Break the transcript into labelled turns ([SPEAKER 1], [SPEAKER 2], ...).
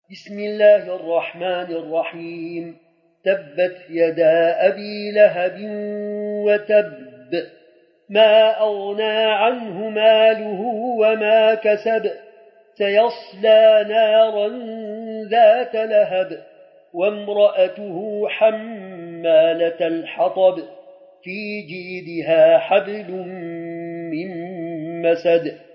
[SPEAKER 1] بسم الله الرحمن الرحيم. تبت يدا أبي لهب وتب، ما أغنى عنه ماله وما كسب، سيصلى نارا ذات لهب، وامرأته حمالة الحطب، في جيدها حبل من مسد.